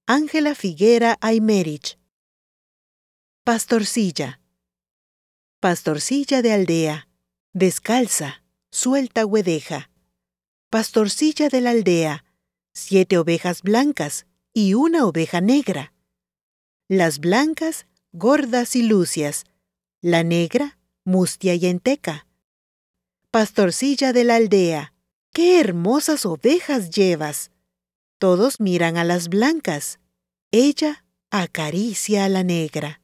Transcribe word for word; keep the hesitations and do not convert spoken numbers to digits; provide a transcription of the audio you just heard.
Ángela Figuera Aymerich. Pastorcilla. Pastorcilla de aldea, descalza, suelta huedeja. Pastorcilla de la aldea, siete ovejas blancas y una oveja negra. Las blancas, gordas y lucias, la negra, mustia y enteca. Pastorcilla de la aldea, ¡qué hermosas ovejas llevas! Todos miran a las blancas, ella acaricia a la negra.